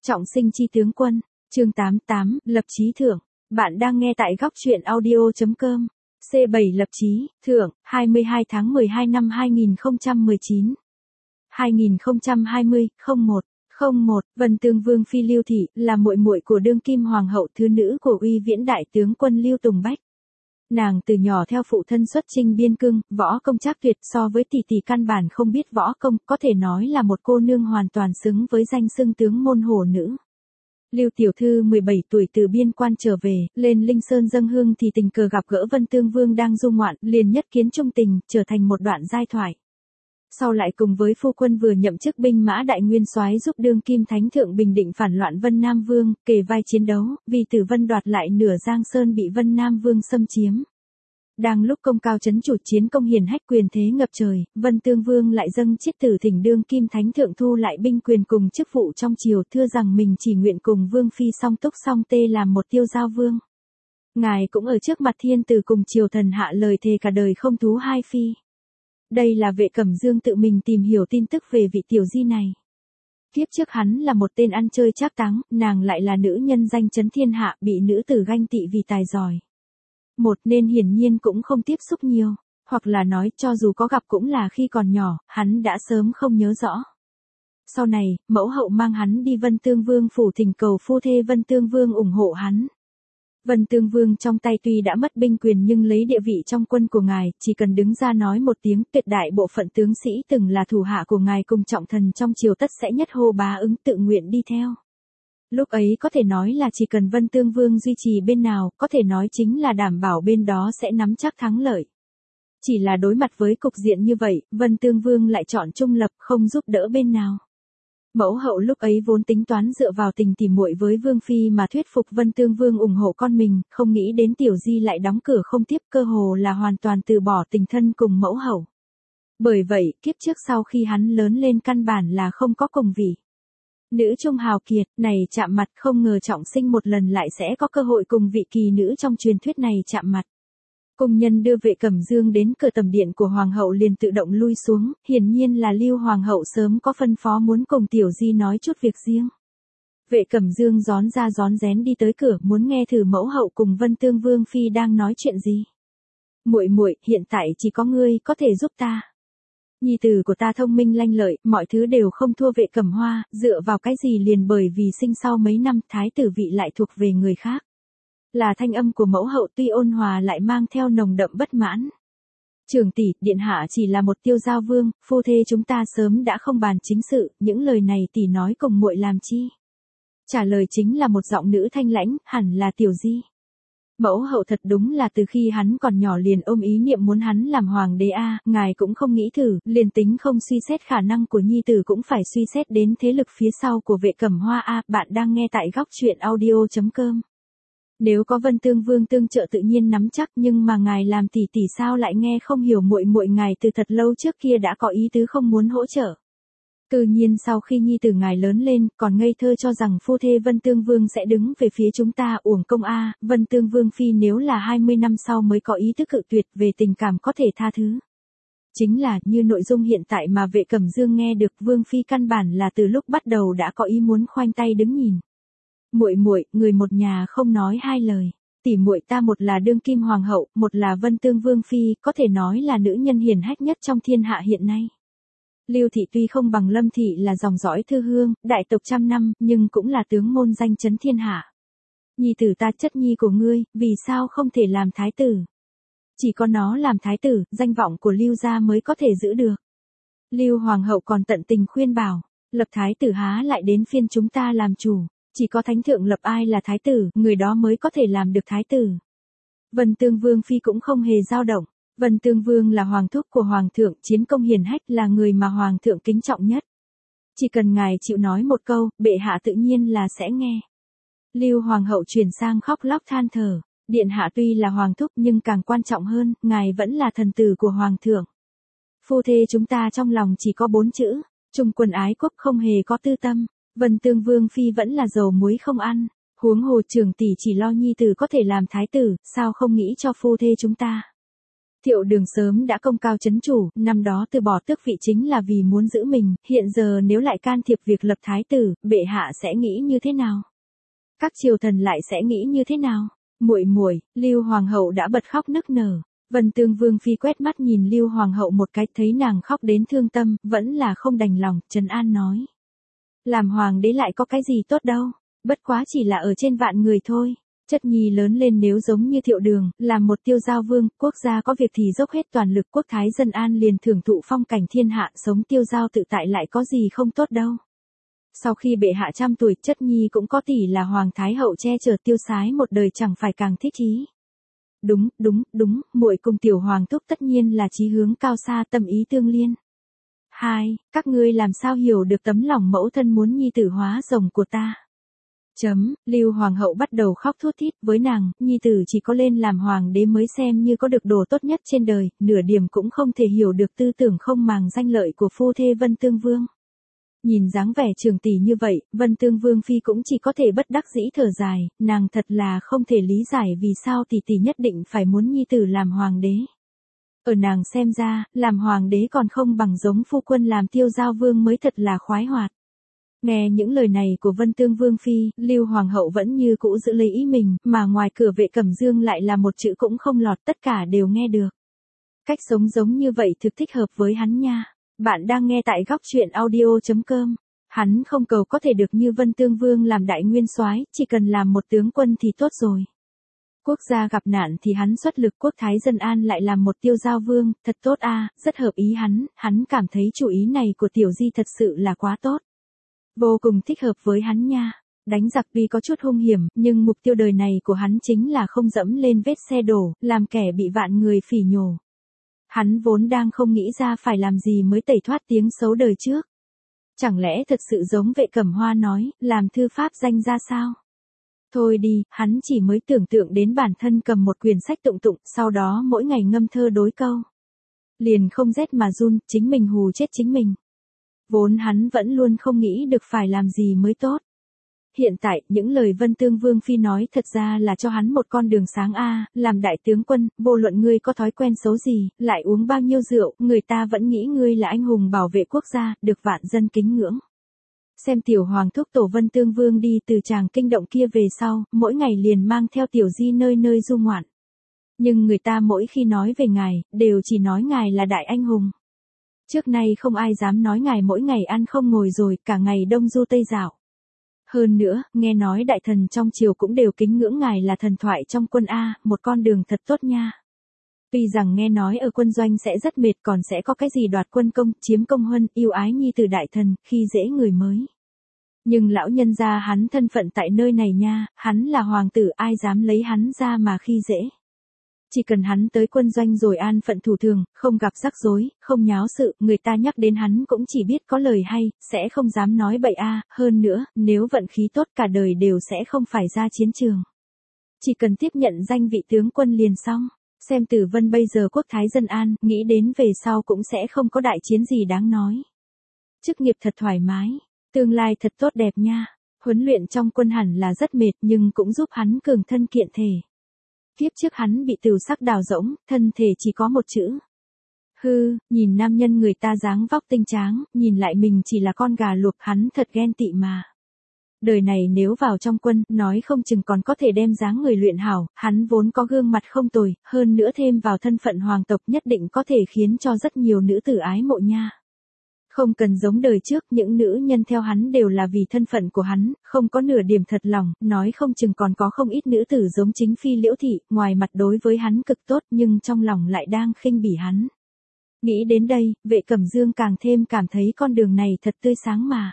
Trọng sinh chi tướng quân, chương 88, lập chí thưởng. Bạn đang nghe tại góc truyện audio.com. C7 lập chí, thưởng, 22 tháng 12 năm 2019. 2020, 01. Vân Tương Vương phi Lưu Thị, là muội muội của đương kim hoàng hậu thứ nữ của Uy Viễn đại tướng quân Lưu Tùng Bách. Nàng từ nhỏ theo phụ thân xuất chinh biên cương, võ công trác tuyệt, so với tỷ tỷ căn bản không biết võ công, có thể nói là một cô nương hoàn toàn xứng với danh xưng tướng môn hổ nữ. Lưu tiểu thư 17 tuổi từ biên quan trở về, lên Linh Sơn dâng hương thì tình cờ gặp gỡ Vân Tương Vương đang du ngoạn, liền nhất kiến trung tình, trở thành một đoạn giai thoại. Sau lại cùng với phu quân vừa nhậm chức binh mã đại nguyên soái giúp đương kim thánh thượng bình định phản loạn Vân Nam Vương, kề vai chiến đấu, vì Tử Vân đoạt lại nửa Giang Sơn bị Vân Nam Vương xâm chiếm. Đang lúc công cao chấn chủ chiến công hiển hách quyền thế ngập trời, Vân Tương Vương lại dâng chiết tử thỉnh đương kim thánh thượng thu lại binh quyền cùng chức vụ trong triều, thưa rằng mình chỉ nguyện cùng Vương phi song túc song tê làm một tiêu giao vương. Ngài cũng ở trước mặt thiên tử cùng triều thần hạ lời thề cả đời không thú hai phi. Đây là Vệ Cẩm Dương tự mình tìm hiểu tin tức về vị tiểu di này. Kiếp trước hắn là một tên ăn chơi trác táng, nàng lại là nữ nhân danh chấn thiên hạ, bị nữ tử ganh tị vì tài giỏi. Nên hiển nhiên cũng không tiếp xúc nhiều, hoặc là nói cho dù có gặp cũng là khi còn nhỏ, hắn đã sớm không nhớ rõ. Sau này, mẫu hậu mang hắn đi Vân Tương Vương phủ thỉnh cầu phu thê Vân Tương Vương ủng hộ hắn. Vân Tương Vương trong tay tuy đã mất binh quyền nhưng lấy địa vị trong quân của ngài, chỉ cần đứng ra nói một tiếng, tuyệt đại bộ phận tướng sĩ từng là thủ hạ của ngài cùng trọng thần trong triều tất sẽ nhất hô bá ứng tự nguyện đi theo. Lúc ấy có thể nói là chỉ cần Vân Tương Vương duy trì bên nào, có thể nói chính là đảm bảo bên đó sẽ nắm chắc thắng lợi. Chỉ là đối mặt với cục diện như vậy, Vân Tương Vương lại chọn trung lập, không giúp đỡ bên nào. Mẫu hậu lúc ấy vốn tính toán dựa vào tình tỉ muội với Vương phi mà thuyết phục Vân Tương Vương ủng hộ con mình, không nghĩ đến tiểu di lại đóng cửa không tiếp, cơ hồ là hoàn toàn từ bỏ tình thân cùng mẫu hậu. Bởi vậy, kiếp trước sau khi hắn lớn lên căn bản là không có cùng vị. Nữ trung hào kiệt, này chạm mặt, không ngờ trọng sinh một lần lại sẽ có cơ hội cùng vị kỳ nữ trong truyền thuyết này chạm mặt. Cung nhân đưa Vệ Cẩm Dương đến cửa tầm điện của hoàng hậu liền tự động lui xuống, hiển nhiên là Lưu hoàng hậu sớm có phân phó muốn cùng tiểu di nói chút việc riêng. Vệ Cẩm Dương rón ra rón rén đi tới cửa, muốn nghe thử mẫu hậu cùng Vân Tương Vương phi đang nói chuyện gì. Muội, hiện tại chỉ có ngươi có thể giúp ta. Nhi tử của ta thông minh lanh lợi, mọi thứ đều không thua Vệ Cẩm Hoa, dựa vào cái gì liền bởi vì sinh sau mấy năm thái tử vị lại thuộc về người khác. Là thanh âm của mẫu hậu tuy ôn hòa lại mang theo nồng đậm bất mãn. Trưởng tỷ, điện hạ chỉ là một tiêu giao vương, phu thê chúng ta sớm đã không bàn chính sự, những lời này tỷ nói cùng muội làm chi? Trả lời chính là một giọng nữ thanh lãnh, hẳn là tiểu di. Mẫu hậu thật đúng là từ khi hắn còn nhỏ liền ôm ý niệm muốn hắn làm hoàng đế a, ngài cũng không nghĩ thử, liền tính không suy xét khả năng của nhi tử cũng phải suy xét đến thế lực phía sau của Vệ Cẩm Hoa a. Bạn đang nghe tại góc truyện audio.com. Nếu có Vân Tương Vương tương trợ tự nhiên nắm chắc, nhưng mà ngài làm tỷ tỷ sao lại nghe không hiểu muội ngài từ thật lâu trước kia đã có ý tứ không muốn hỗ trợ. Tự nhiên sau khi nhi tử ngài lớn lên, còn ngây thơ cho rằng phu thê Vân Tương Vương sẽ đứng về phía chúng ta, uổng công a. Vân Tương Vương phi nếu là 20 năm sau mới có ý thức cự tuyệt, về tình cảm có thể tha thứ. Chính là, như nội dung hiện tại mà Vệ Cẩm Dương nghe được, Vương phi căn bản là từ lúc bắt đầu đã có ý muốn khoanh tay đứng nhìn. Muội, người một nhà không nói hai lời. Tỷ muội ta một là đương kim hoàng hậu, một là Vân Tương Vương phi, có thể nói là nữ nhân hiển hách nhất trong thiên hạ hiện nay. Lưu thị tuy không bằng Lâm thị là dòng dõi thư hương, đại tộc trăm năm, nhưng cũng là tướng môn danh chấn thiên hạ. Nhi tử ta chất nhi của ngươi, vì sao không thể làm thái tử? Chỉ có nó làm thái tử, danh vọng của Lưu gia mới có thể giữ được. Lưu hoàng hậu còn tận tình khuyên bảo, lập thái tử há lại đến phiên chúng ta làm chủ. Chỉ có thánh thượng lập ai là thái tử, người đó mới có thể làm được thái tử. Vân Tương Vương phi cũng không hề dao động. Vân Tương Vương là hoàng thúc của hoàng thượng, chiến công hiển hách, là người mà hoàng thượng kính trọng nhất. Chỉ cần ngài chịu nói một câu, bệ hạ tự nhiên là sẽ nghe. Lưu hoàng hậu chuyển sang khóc lóc than thở. Điện hạ tuy là hoàng thúc nhưng càng quan trọng hơn, ngài vẫn là thần tử của hoàng thượng. Phu thê chúng ta trong lòng chỉ có 4 chữ, trung quân ái quốc, không hề có tư tâm. Vân Tương Vương phi vẫn là dầu muối không ăn, huống hồ trưởng tỷ chỉ lo nhi tử có thể làm thái tử, sao không nghĩ cho phu thê chúng ta. Thiệu Đường sớm đã công cao chấn chủ, năm đó từ bỏ tước vị chính là vì muốn giữ mình, hiện giờ nếu lại can thiệp việc lập thái tử, bệ hạ sẽ nghĩ như thế nào? Các triều thần lại sẽ nghĩ như thế nào? Muội muội, Lưu hoàng hậu đã bật khóc nức nở. Vân Tương Vương phi quét mắt nhìn Lưu hoàng hậu một cái, thấy nàng khóc đến thương tâm, vẫn là không đành lòng, trấn an nói: làm hoàng đế lại có cái gì tốt đâu, bất quá chỉ là ở trên vạn người thôi. Chất nhi lớn lên nếu giống như Thiệu Đường, làm một tiêu giao vương, quốc gia có việc thì dốc hết toàn lực, quốc thái dân an liền thưởng thụ phong cảnh thiên hạ, sống tiêu giao tự tại lại có gì không tốt đâu. Sau khi bệ hạ trăm tuổi, chất nhi cũng có tỷ là hoàng thái hậu che chở tiêu sái một đời, chẳng phải càng thích ý. Đúng, muội cùng tiểu hoàng thúc tất nhiên là chí hướng cao xa, tâm ý tương liên. Hai, các ngươi làm sao hiểu được tấm lòng mẫu thân muốn nhi tử hóa rồng của ta? Lưu hoàng hậu bắt đầu khóc thút thít, với nàng, nhi tử chỉ có lên làm hoàng đế mới xem như có được đồ tốt nhất trên đời, nửa điểm cũng không thể hiểu được tư tưởng không màng danh lợi của phu thê Vân Tương Vương. Nhìn dáng vẻ trường tỷ như vậy, Vân Tương Vương phi cũng chỉ có thể bất đắc dĩ thở dài, nàng thật là không thể lý giải vì sao tỷ tỷ nhất định phải muốn nhi tử làm hoàng đế. Ở nàng xem ra, làm hoàng đế còn không bằng giống phu quân làm tiêu giao vương mới thật là khoái hoạt. Nghe những lời này của Vân Tương Vương phi, Lưu hoàng hậu vẫn như cũ giữ lấy ý mình, mà ngoài cửa Vệ Cẩm Dương lại là một chữ cũng không lọt, tất cả đều nghe được. Cách sống giống như vậy thực thích hợp với hắn nha. Bạn đang nghe tại góc truyện audio.com. Hắn không cầu có thể được như Vân Tương Vương làm đại nguyên soái, chỉ cần làm một tướng quân thì tốt rồi. Quốc gia gặp nạn thì hắn xuất lực, quốc thái dân an lại làm một tiêu giao vương, thật tốt a, rất hợp ý hắn cảm thấy chủ ý này của tiểu di thật sự là quá tốt. Vô cùng thích hợp với hắn nha. Đánh giặc tuy có chút hung hiểm, nhưng mục tiêu đời này của hắn chính là không dẫm lên vết xe đổ, làm kẻ bị vạn người phỉ nhổ. Hắn vốn đang không nghĩ ra phải làm gì mới tẩy thoát tiếng xấu đời trước. Chẳng lẽ thật sự giống Vệ Cẩm Hoa nói, làm thư pháp danh ra sao? Thôi đi, hắn chỉ mới tưởng tượng đến bản thân cầm một quyển sách tụng, sau đó mỗi ngày ngâm thơ đối câu. Liền không rét mà run, chính mình hù chết chính mình. Vốn hắn vẫn luôn không nghĩ được phải làm gì mới tốt. Hiện tại, những lời Vân Tương Vương phi nói thật ra là cho hắn một con đường sáng a, làm đại tướng quân, vô luận ngươi có thói quen xấu gì, lại uống bao nhiêu rượu, người ta vẫn nghĩ ngươi là anh hùng bảo vệ quốc gia, được vạn dân kính ngưỡng. Xem tiểu hoàng thúc tổ Vân Tương Vương đi từ tràng kinh động kia về sau, mỗi ngày liền mang theo tiểu di nơi nơi du ngoạn. Nhưng người ta mỗi khi nói về ngài, đều chỉ nói ngài là đại anh hùng. Trước nay không ai dám nói ngài mỗi ngày ăn không ngồi rồi, cả ngày đông du tây dạo. Hơn nữa, nghe nói đại thần trong triều cũng đều kính ngưỡng ngài là thần thoại trong quân A, một con đường thật tốt nha. Tuy rằng nghe nói ở quân doanh sẽ rất mệt, còn sẽ có cái gì đoạt quân công, chiếm công huân, yêu ái nhi từ đại thần, khi dễ người mới. Nhưng lão nhân gia hắn thân phận tại nơi này nha, hắn là hoàng tử, ai dám lấy hắn ra mà khi dễ. Chỉ cần hắn tới quân doanh rồi an phận thủ thường, không gặp rắc rối, không nháo sự, người ta nhắc đến hắn cũng chỉ biết có lời hay, sẽ không dám nói bậy a. Hơn nữa, nếu vận khí tốt cả đời đều sẽ không phải ra chiến trường. Chỉ cần tiếp nhận danh vị tướng quân liền xong. Xem Tử Vân bây giờ quốc thái dân an, nghĩ đến về sau cũng sẽ không có đại chiến gì đáng nói. Chức nghiệp thật thoải mái, tương lai thật tốt đẹp nha. Huấn luyện trong quân hẳn là rất mệt nhưng cũng giúp hắn cường thân kiện thể. Kiếp trước hắn bị tửu sắc đào rỗng, thân thể chỉ có một chữ. Hư, nhìn nam nhân người ta dáng vóc tinh tráng, nhìn lại mình chỉ là con gà luộc, hắn thật ghen tị mà. Đời này nếu vào trong quân, nói không chừng còn có thể đem dáng người luyện hảo, hắn vốn có gương mặt không tồi, hơn nữa thêm vào thân phận hoàng tộc nhất định có thể khiến cho rất nhiều nữ tử ái mộ nha. Không cần giống đời trước, những nữ nhân theo hắn đều là vì thân phận của hắn, không có nửa điểm thật lòng, nói không chừng còn có không ít nữ tử giống chính phi Liễu Thị, ngoài mặt đối với hắn cực tốt nhưng trong lòng lại đang khinh bỉ hắn. Nghĩ đến đây, Vệ Cẩm Dương càng thêm cảm thấy con đường này thật tươi sáng mà.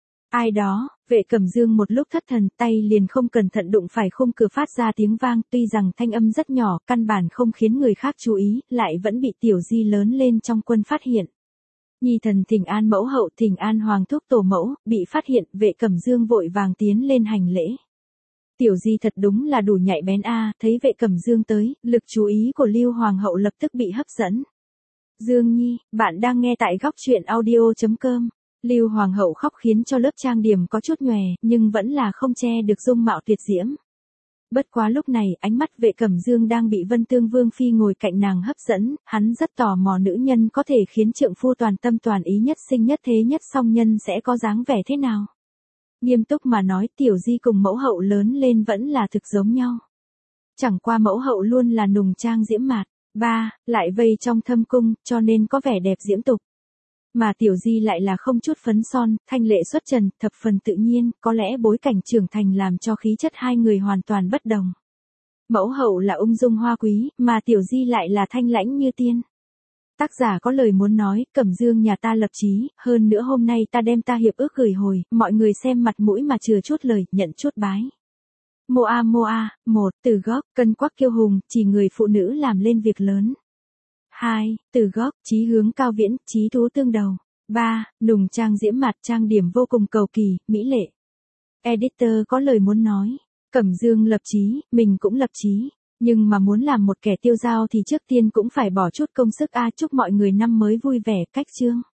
Ai đó, Vệ Cẩm Dương một lúc thất thần, tay liền không cẩn thận đụng phải khung cửa phát ra tiếng vang, tuy rằng thanh âm rất nhỏ, căn bản không khiến người khác chú ý, lại vẫn bị tiểu di lớn lên trong quân phát hiện. Nhi thần thỉnh an mẫu hậu, thỉnh an hoàng thúc tổ mẫu, bị phát hiện, Vệ Cẩm Dương vội vàng tiến lên hành lễ. Tiểu di thật đúng là đủ nhạy bén a, thấy Vệ Cẩm Dương tới, lực chú ý của Lưu hoàng hậu lập tức bị hấp dẫn. Dương Nhi, bạn đang nghe tại góc truyện audio.com. Lưu hoàng hậu khóc khiến cho lớp trang điểm có chút nhòe, nhưng vẫn là không che được dung mạo tuyệt diễm. Bất quá lúc này, ánh mắt Vệ Cẩm Dương đang bị Vân Tương Vương phi ngồi cạnh nàng hấp dẫn, hắn rất tò mò nữ nhân có thể khiến trượng phu toàn tâm toàn ý nhất sinh nhất thế nhất song nhân sẽ có dáng vẻ thế nào. Nghiêm túc mà nói, Tiểu Di cùng mẫu hậu lớn lên vẫn là thực giống nhau. Chẳng qua mẫu hậu luôn là nùng trang diễm mạt, lại vây trong thâm cung, cho nên có vẻ đẹp diễm tục. Mà Tiểu Di lại là không chút phấn son, thanh lệ xuất trần, thập phần tự nhiên, có lẽ bối cảnh trưởng thành làm cho khí chất hai người hoàn toàn bất đồng. Mẫu hậu là ung dung hoa quý, mà Tiểu Di lại là thanh lãnh như tiên. Tác giả có lời muốn nói, Cẩm Dương nhà ta lập chí, hơn nữa hôm nay ta đem ta hiệp ước gửi hồi, mọi người xem mặt mũi mà chừa chút lời, nhận chút bái. Moa, 1, từ gốc, cân quắc kiêu hùng, chỉ người phụ nữ làm lên việc lớn. 2, từ gốc, chí hướng cao viễn, chí thú tương đầu. 3, nùng trang diễm mặt, trang điểm vô cùng cầu kỳ, mỹ lệ. Editor có lời muốn nói, Cẩm Dương lập chí, mình cũng lập chí, nhưng mà muốn làm một kẻ tiêu dao thì trước tiên cũng phải bỏ chút công sức. Chúc mọi người năm mới vui vẻ, cách chương.